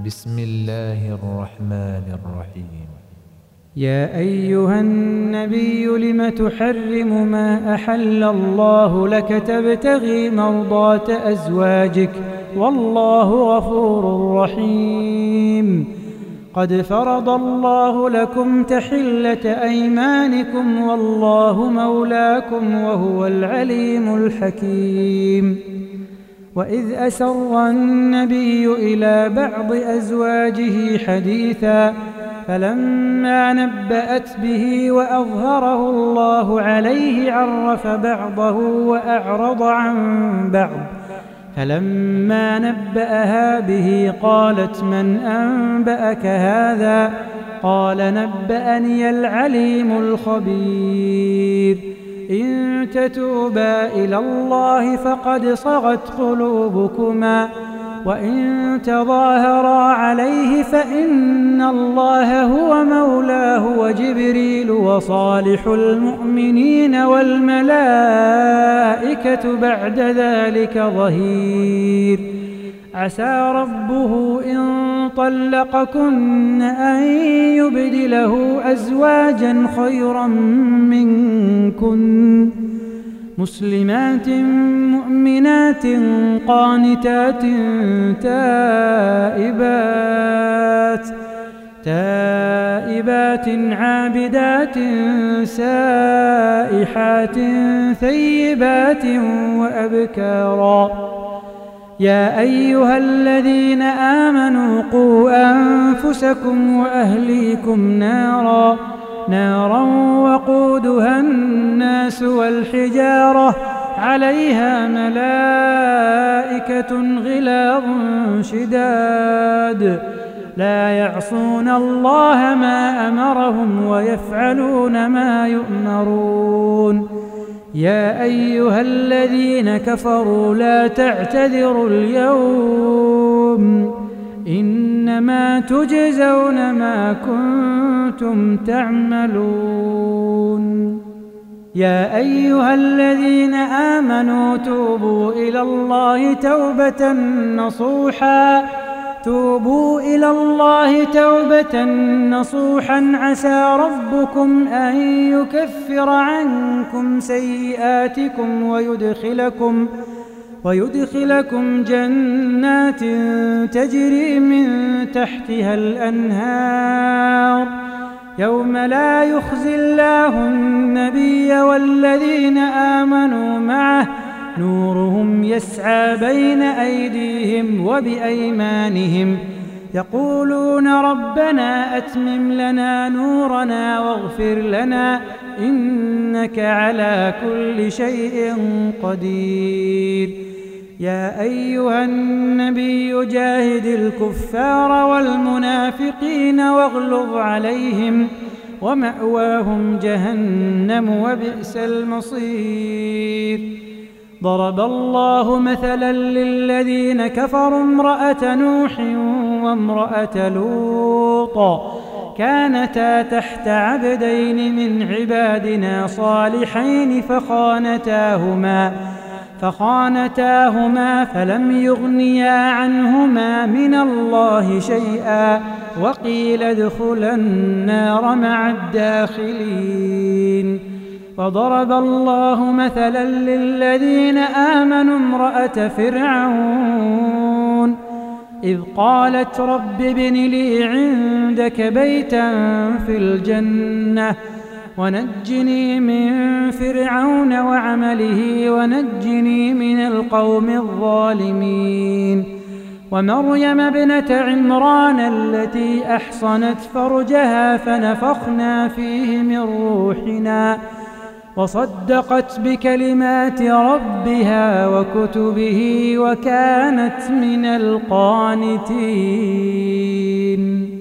بسم الله الرحمن الرحيم. يا أيها النبي لم تحرم ما أحل الله لك تبتغي مرضات أزواجك والله غفور رحيم. قد فرض الله لكم تحلة أيمانكم والله مولاكم وهو العليم الحكيم. وإذ أسر النبي إلى بعض أزواجه حديثا فلما نبأت به وأظهره الله عليه عرف بعضه وأعرض عن بعض. فلما نبأها به قالت من أنبأك هذا؟ قال نبأني العليم الخبير. إن تتوبا إلى الله فقد صغت قلوبكما وإن تظاهرا عليه فإن الله هو مولاه وجبريل وصالح المؤمنين والملائكة بعد ذلك ظهير. عسى ربه إن طلقكن أن يبدله أزواجا خيرا منكن مسلمات مؤمنات قانتات تائبات عابدات سائحات ثيبات وأبكارا. يا أيها الذين آمنوا قوا أنفسكم وأهليكم نارا وقودها الناس والحجارة عليها ملائكة غلاظ شداد لا يعصون الله ما أمرهم ويفعلون ما يؤمرون. يا أيها الذين كفروا لا تعتذروا اليوم إنما تجزون ما كنتم تعملون. يا أيها الذين آمنوا توبوا إلى الله توبة نصوحا عسى ربكم أن يكفر عنكم سيئاتكم ويدخلكم جنات تجري من تحتها الأنهار يوم لا يخزي الله النبي والذين آمنوا معه نورهم يسعى بين أيديهم وبأيمانهم يقولون ربنا أتمم لنا نورنا واغفر لنا إنك على كل شيء قدير. يا أيها النبي جاهد الكفار والمنافقين واغلظ عليهم ومأواهم جهنم وبئس المصير. ضرب الله مثلا للذين كفروا امرأة نوح وامرأة لوط كانتا تحت عبدين من عبادنا صالحين فخانتاهما فلم يغنيا عنهما من الله شيئا وقيل ادخلا النار مع الداخلين. وضرب الله مثلا للذين آمنوا امرأة فرعون إذ قالت رب ابن لي عندك بيتا في الجنة ونجني من فرعون وعمله ونجني من القوم الظالمين. ومريم ابنة عمران التي أحصنت فرجها فنفخنا فيه من روحنا وصدقت بكلمات ربها وكتبه وكانت من القانتين.